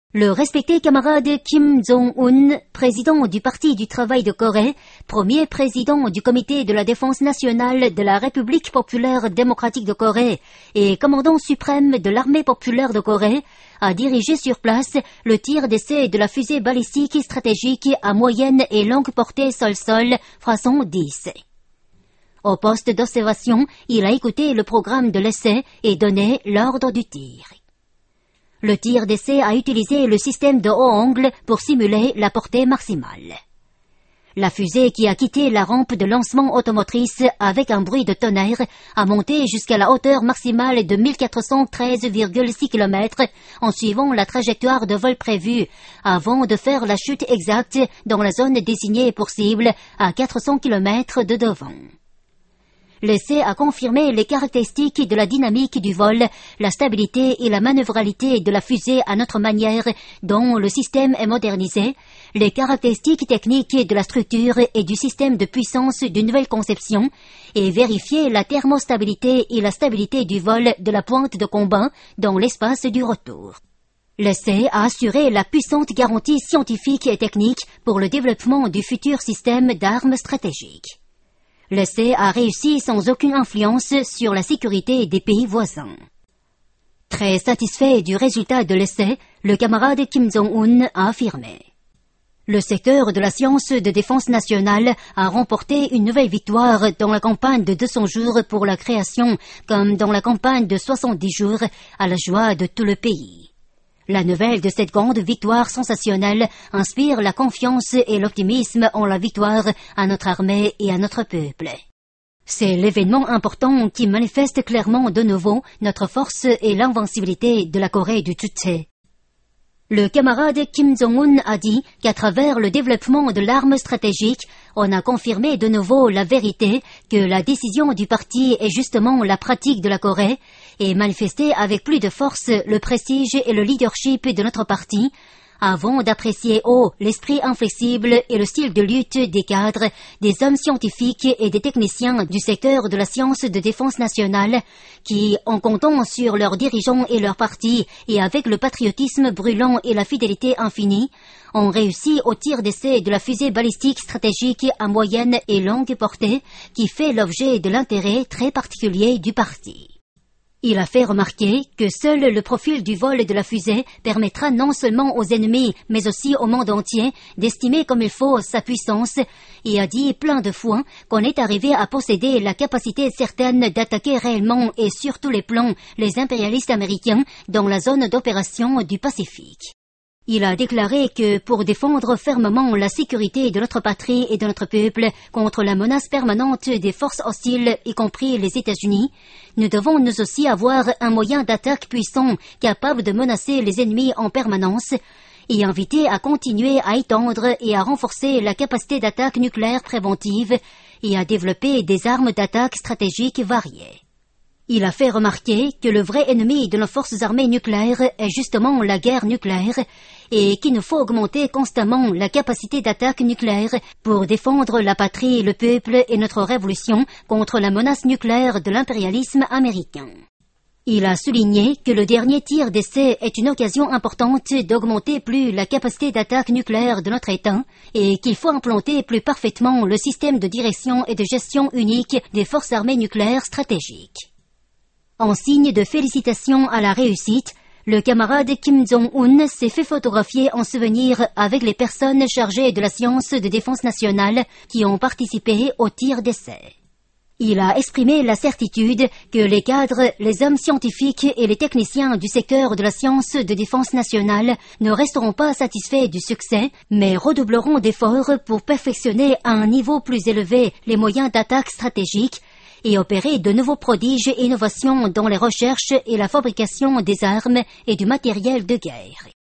Le respecté camarade Kim Jong-un, président du Parti du Travail de Corée, premier président du Comité de la Défense nationale de la République populaire démocratique de Corée et commandant suprême de l'Armée populaire de Corée, a dirigé sur place le tir d'essai de la fusée balistique stratégique à moyenne et longue portée sol-sol Hwasong 10. Au poste d'observation, il a écouté le programme de l'essai et donné l'ordre du tir. Le tir d'essai a utilisé le système de haut angle pour simuler la portée maximale. La fusée qui a quitté la rampe de lancement automotrice avec un bruit de tonnerre a monté jusqu'à la hauteur maximale de 1413,6 km en suivant la trajectoire de vol prévue avant de faire la chute exacte dans la zone désignée pour cible à 400 km de devant. L'essai a confirmé les caractéristiques de la dynamique du vol, la stabilité et la manœuvralité de la fusée à notre manière dont le système est modernisé, les caractéristiques techniques de la structure et du système de puissance d'une nouvelle conception, et vérifié la thermostabilité et la stabilité du vol de la pointe de combat dans l'espace du retour. L'essai a assuré la puissante garantie scientifique et technique pour le développement du futur système d'armes stratégiques. L'essai a réussi sans aucune influence sur la sécurité des pays voisins. Très satisfait du résultat de l'essai, le camarade Kim Jong-un a affirmé. Le secteur de la science de défense nationale a remporté une nouvelle victoire dans la campagne de 200 jours pour la création, comme dans la campagne de 70 jours, à la joie de tout le pays. La nouvelle de cette grande victoire sensationnelle inspire la confiance et l'optimisme en la victoire à notre armée et à notre peuple. C'est l'événement important qui manifeste clairement de nouveau notre force et l'invincibilité de la Corée du Sud. Le camarade Kim Jong-un a dit qu'à travers le développement de l'arme stratégique, on a confirmé de nouveau la vérité que la décision du parti est justement la pratique de la Corée et manifesté avec plus de force le prestige et le leadership de notre parti, avant d'apprécier haut l'esprit inflexible et le style de lutte des cadres, des hommes scientifiques et des techniciens du secteur de la science de défense nationale, qui, en comptant sur leurs dirigeants et leurs partis, et avec le patriotisme brûlant et la fidélité infinie, ont réussi au tir d'essai de la fusée balistique stratégique à moyenne et longue portée, qui fait l'objet de l'intérêt très particulier du parti. Il a fait remarquer que seul le profil du vol de la fusée permettra non seulement aux ennemis, mais aussi au monde entier, d'estimer comme il faut sa puissance, et a dit plein de fois qu'on est arrivé à posséder la capacité certaine d'attaquer réellement et sur tous les plans les impérialistes américains dans la zone d'opération du Pacifique. Il a déclaré que pour défendre fermement la sécurité de notre patrie et de notre peuple contre la menace permanente des forces hostiles, y compris les États-Unis, nous devons nous aussi avoir un moyen d'attaque puissant capable de menacer les ennemis en permanence et inviter à continuer à étendre et à renforcer la capacité d'attaque nucléaire préventive et à développer des armes d'attaque stratégiques variées. Il a fait remarquer que le vrai ennemi de nos forces armées nucléaires est justement la guerre nucléaire et qu'il nous faut augmenter constamment la capacité d'attaque nucléaire pour défendre la patrie, le peuple et notre révolution contre la menace nucléaire de l'impérialisme américain. Il a souligné que le dernier tir d'essai est une occasion importante d'augmenter plus la capacité d'attaque nucléaire de notre État et qu'il faut implanter plus parfaitement le système de direction et de gestion unique des forces armées nucléaires stratégiques. En signe de félicitations à la réussite, le camarade Kim Jong-un s'est fait photographier en souvenir avec les personnes chargées de la science de défense nationale qui ont participé au tir d'essai. Il a exprimé la certitude que les cadres, les hommes scientifiques et les techniciens du secteur de la science de défense nationale ne resteront pas satisfaits du succès, mais redoubleront d'efforts pour perfectionner à un niveau plus élevé les moyens d'attaque stratégique et opérer de nouveaux prodiges et innovations dans les recherches et la fabrication des armes et du matériel de guerre.